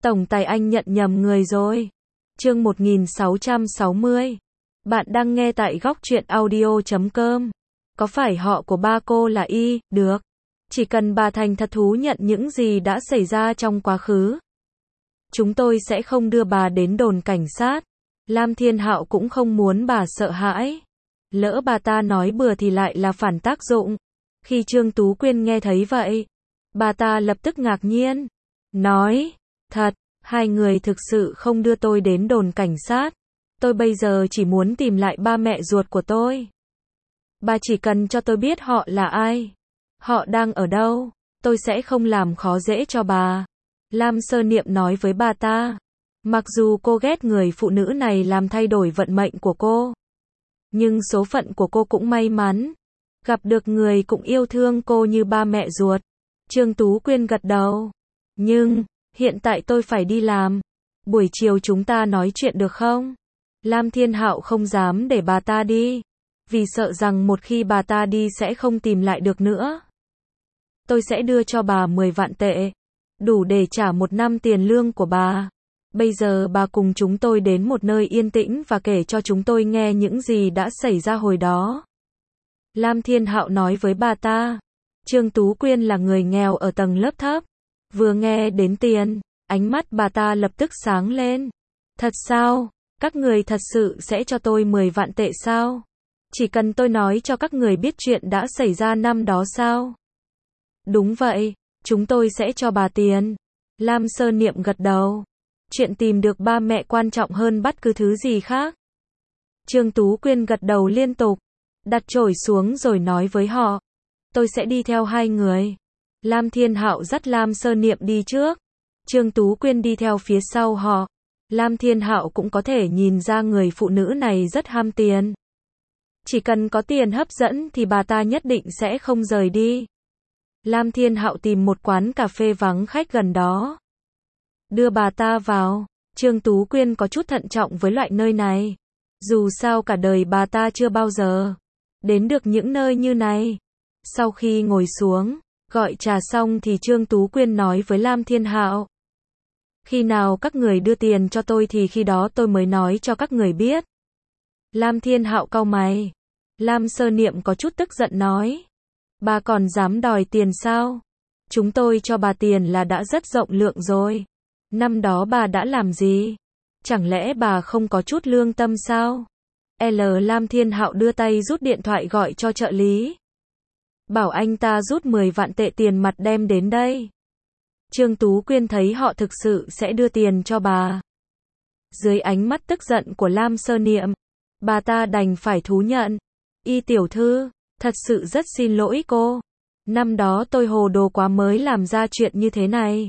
Tổng tài anh nhận nhầm người rồi. Chương 1660. Bạn đang nghe tại góc truyện audio.com. Có phải họ của ba cô là Y? Được. Chỉ cần bà thành thật thú nhận những gì đã xảy ra trong quá khứ, chúng tôi sẽ không đưa bà đến đồn cảnh sát. Lam Thiên Hạo cũng không muốn bà sợ hãi. Lỡ bà ta nói bừa thì lại là phản tác dụng. Khi Trương Tú Quyên nghe thấy vậy, bà ta lập tức ngạc nhiên. Nói, thật, hai người thực sự không đưa tôi đến đồn cảnh sát. Tôi bây giờ chỉ muốn tìm lại ba mẹ ruột của tôi. Bà chỉ cần cho tôi biết họ là ai, họ đang ở đâu, tôi sẽ không làm khó dễ cho bà. Lam Sơ Niệm nói với bà ta. Mặc dù cô ghét người phụ nữ này làm thay đổi vận mệnh của cô, nhưng số phận của cô cũng may mắn, gặp được người cũng yêu thương cô như ba mẹ ruột. Trương Tú Quyên gật đầu. Nhưng, hiện tại tôi phải đi làm. Buổi chiều chúng ta nói chuyện được không? Lam Thiên Hạo không dám để bà ta đi, vì sợ rằng một khi bà ta đi sẽ không tìm lại được nữa. Tôi sẽ đưa cho bà 10 vạn tệ, đủ để trả 1 năm tiền lương của bà. Bây giờ bà cùng chúng tôi đến một nơi yên tĩnh và kể cho chúng tôi nghe những gì đã xảy ra hồi đó. Lam Thiên Hạo nói với bà ta. Trương Tú Quyên là người nghèo ở tầng lớp thấp. Vừa nghe đến tiền, ánh mắt bà ta lập tức sáng lên. Thật sao? Các người thật sự sẽ cho tôi 10 vạn tệ sao? Chỉ cần tôi nói cho các người biết chuyện đã xảy ra năm đó sao? Đúng vậy, chúng tôi sẽ cho bà tiền. Lam Sơ Niệm gật đầu. Chuyện tìm được ba mẹ quan trọng hơn bất cứ thứ gì khác. Trương Tú Quyên gật đầu liên tục, đặt chổi xuống rồi nói với họ. Tôi sẽ đi theo hai người. Lam Thiên Hạo dắt Lam Sơ Niệm đi trước, Trương Tú Quyên đi theo phía sau họ. Lam Thiên Hạo cũng có thể nhìn ra người phụ nữ này rất ham tiền. Chỉ cần có tiền hấp dẫn thì bà ta nhất định sẽ không rời đi. Lam Thiên Hạo tìm một quán cà phê vắng khách gần đó, đưa bà ta vào. Trương Tú Quyên có chút thận trọng với loại nơi này. Dù sao cả đời bà ta chưa bao giờ đến được những nơi như này. Sau khi ngồi xuống, gọi trà xong thì Trương Tú Quyên nói với Lam Thiên Hạo. Khi nào các người đưa tiền cho tôi thì khi đó tôi mới nói cho các người biết. Lam Thiên Hạo cau mày. Lam Sơ Niệm có chút tức giận nói. Bà còn dám đòi tiền sao? Chúng tôi cho bà tiền là đã rất rộng lượng rồi. Năm đó bà đã làm gì? Chẳng lẽ bà không có chút lương tâm sao? Lam Thiên Hạo đưa tay rút điện thoại gọi cho trợ lý. Bảo anh ta rút 10 vạn tệ tiền mặt đem đến đây. Trương Tú Quyên thấy họ thực sự sẽ đưa tiền cho bà. Dưới ánh mắt tức giận của Lam Sơ Niệm, bà ta đành phải thú nhận. Y tiểu thư, thật sự rất xin lỗi cô. Năm đó tôi hồ đồ quá mới làm ra chuyện như thế này.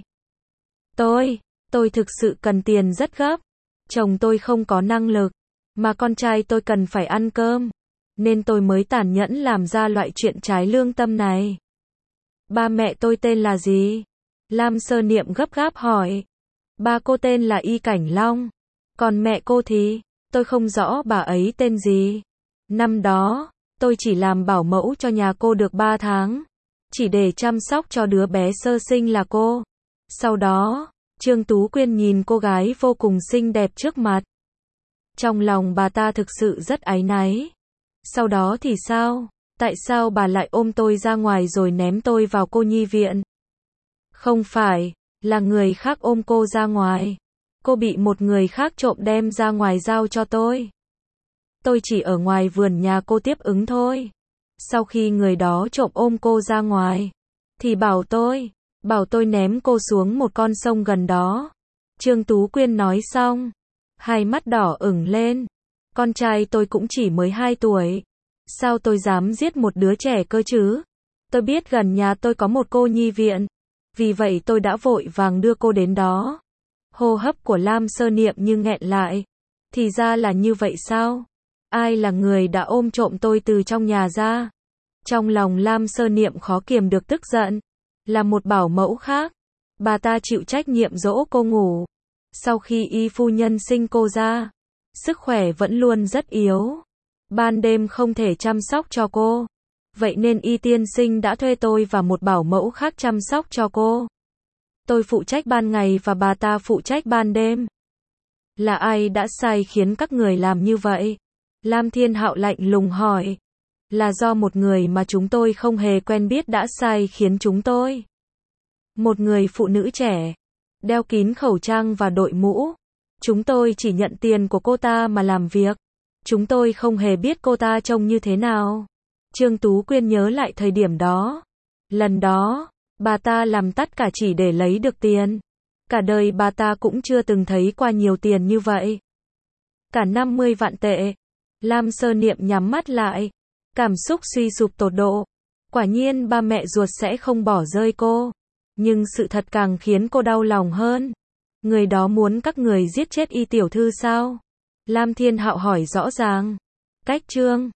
Tôi thực sự cần tiền rất gấp. Chồng tôi không có năng lực, mà con trai tôi cần phải ăn cơm, nên tôi mới tàn nhẫn làm ra loại chuyện trái lương tâm này. Ba mẹ tôi tên là gì? Lam Sơ Niệm gấp gáp hỏi. Ba cô tên là Y Cảnh Long. Còn mẹ cô thì, tôi không rõ bà ấy tên gì. Năm đó, tôi chỉ làm bảo mẫu cho nhà cô được 3 tháng. Chỉ để chăm sóc cho đứa bé sơ sinh là cô. Sau đó, Trương Tú Quyên nhìn cô gái vô cùng xinh đẹp trước mặt. Trong lòng bà ta thực sự rất áy náy. Sau đó thì sao? Tại sao bà lại ôm tôi ra ngoài rồi ném tôi vào cô nhi viện? Không phải, là người khác ôm cô ra ngoài. Cô bị một người khác trộm đem ra ngoài giao cho tôi. Tôi chỉ ở ngoài vườn nhà cô tiếp ứng thôi. Sau khi người đó trộm ôm cô ra ngoài, thì bảo tôi ném cô xuống một con sông gần đó. Trương Tú Quyên nói xong, hai mắt đỏ ửng lên. Con trai tôi cũng chỉ mới 2 tuổi. Sao tôi dám giết một đứa trẻ cơ chứ? Tôi biết gần nhà tôi có một cô nhi viện, vì vậy tôi đã vội vàng đưa cô đến đó. Hô hấp của Lam Sơ Niệm như nghẹn lại. Thì ra là như vậy sao? Ai là người đã ôm trộm tôi từ trong nhà ra? Trong lòng Lam Sơ Niệm khó kiềm được tức giận. Là một bảo mẫu khác. Bà ta chịu trách nhiệm dỗ cô ngủ. Sau khi Y phu nhân sinh cô ra, sức khỏe vẫn luôn rất yếu. Ban đêm không thể chăm sóc cho cô. Vậy nên Y tiên sinh đã thuê tôi và một bảo mẫu khác chăm sóc cho cô. Tôi phụ trách ban ngày và bà ta phụ trách ban đêm. Là ai đã sai khiến các người làm như vậy? Lam Thiên Hạo lạnh lùng hỏi. Là do một người mà chúng tôi không hề quen biết đã sai khiến chúng tôi. Một người phụ nữ trẻ, đeo kín khẩu trang và đội mũ. Chúng tôi chỉ nhận tiền của cô ta mà làm việc. Chúng tôi không hề biết cô ta trông như thế nào. Trương Tú Quyên nhớ lại thời điểm đó. Lần đó, bà ta làm tất cả chỉ để lấy được tiền. Cả đời bà ta cũng chưa từng thấy qua nhiều tiền như vậy. Cả 50 vạn tệ. Lam Sơ Niệm nhắm mắt lại. Cảm xúc suy sụp tột độ. Quả nhiên ba mẹ ruột sẽ không bỏ rơi cô. Nhưng sự thật càng khiến cô đau lòng hơn. Người đó muốn các người giết chết Y tiểu thư sao? Lam Thiên Hạo hỏi rõ ràng. Cách Trương